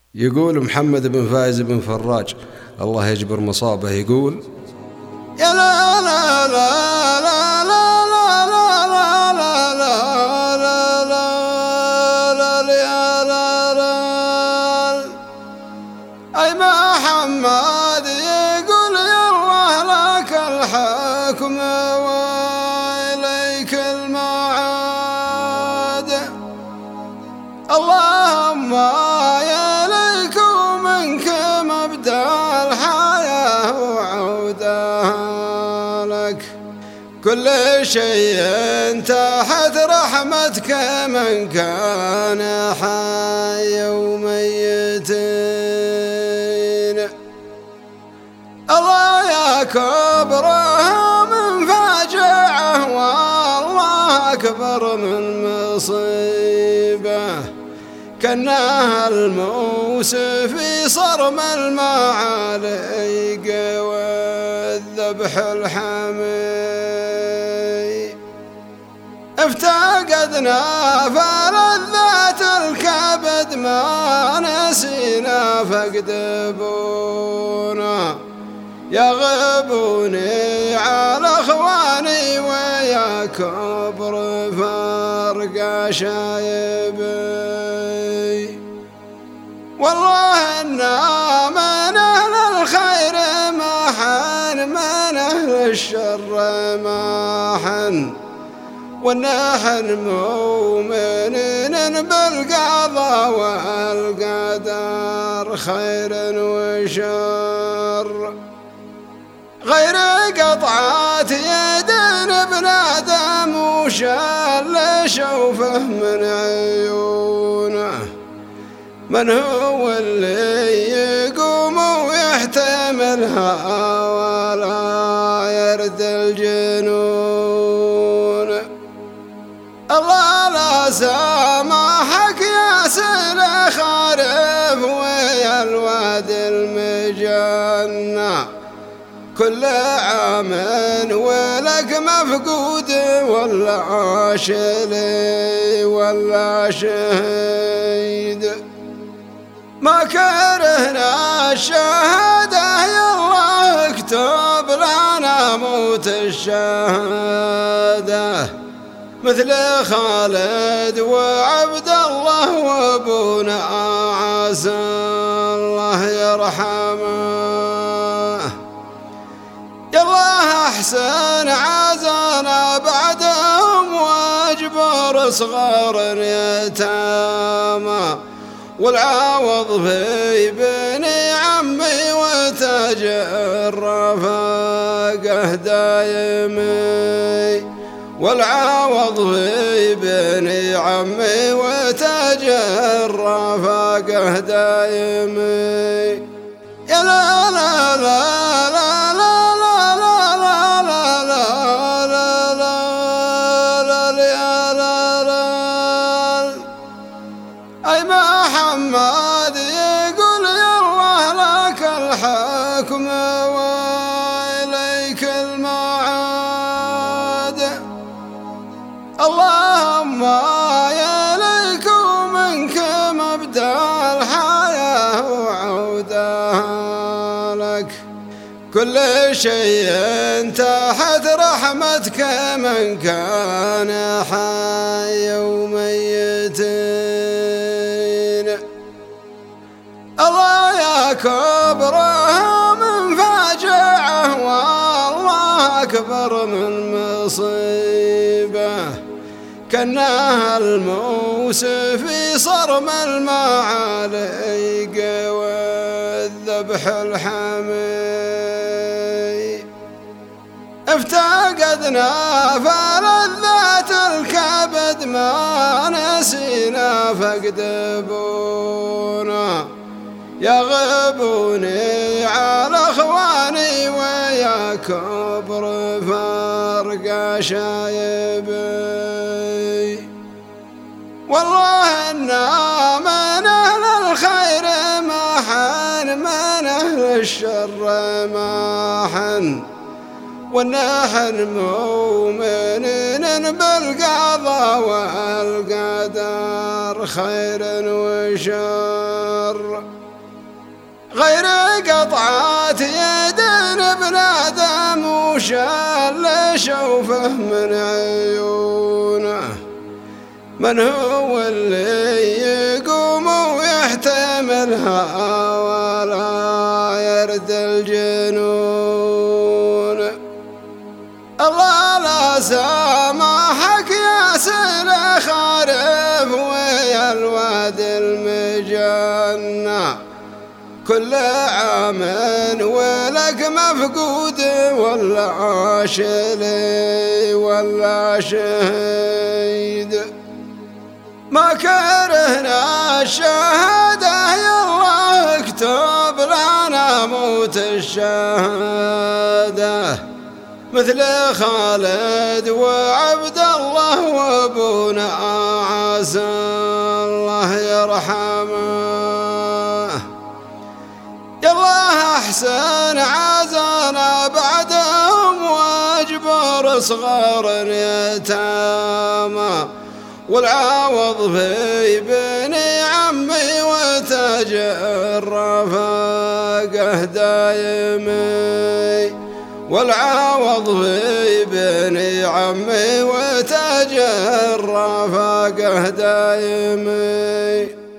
يقول محمد بن فايز بن فراج الله يجبر مصابه، يقول: يا لا لا لا لا لا لا لا لا لا لا لا يا لا لا. أي محمد يقول: يا الله لك الحكم وإليك المعاد، اللهم يا ليك ومنك مبدأ الحياة وعودها لك، كل شيء تحت رحمتك من كان حي وميتين. الله يا كبرها من فاجعه والله أكبر من مصيبه، كأنها الموس في صرم المعاليق والذبح الحمي. افتقدنا فلذات الكبد ما نسينا فقد ابونا، يغبوني على اخواني ويا كبر فرق شايبي. والله إنا من أهل الخير محن، من أهل الشر محن، ونحن مؤمنين بالقضاء والقدر خير وشر، غير قطعات يدين ابن آدم وشال شوفه من عيونه. من هو اللي يقوم ويحتملها ولا يرد الجنون؟ الله لا سامحك يا سل خارف ويا الواد المجنة، كل عام ولك مفقود ولا شلي ولا شهيد. ما كرهنا الشهادة يا الله اكتب لنا موت الشهادة، مثل خالد وعبد الله وابونا عسى الله يرحمه. يا الله احسن عزانا بعدهم واجبر صغار يتامى، والعوض في بني عمي وتاج الرفاقه دايمي، والعوض في بني عمي وتاج الرفاقه دايمي. يا لا لا لا لا لا أي محمد يقول: يا الله لك الحكم وإليك المعاد، اللهم يا ليك ومنك مبدأ الحياة وعودها لك، كل شيء تحت رحمتك من كان حي وميتين. الله يا كبرها من فاجعه والله أكبر من مصيبه، كأنها الموس في صرم المعاليق والذبح الحمي. افتقدنا فلذات الكبد ما نسينا فقد ابونا، يغبوني على اخواني ويا كبر فرق شايبي. والله إنا من أهل الخير محن، من أهل الشر محن، ونحن مؤمنين بالقضاء والقدر خير وشر. له من عيونه. من هو اللي يقوم ويحتملها ولا يرد الجنون؟ الله لا سامحك يا سلخ عارف ويا الواد المجنة، كل عام ولك مفقود ولا شلي ولا شهيد. ما كرهنا الشهادة يالله اكتب لنا موت الشهادة، مثل خالد وعبد الله وابونا عسى الله يرحمه. يالله احسن عزانا بعدهم واجبر صغار يتامى، والعوض في بني عمي وتاج الرفاقه دايمي، والعوض في بني عمي وتاج الرفاقه دايمي.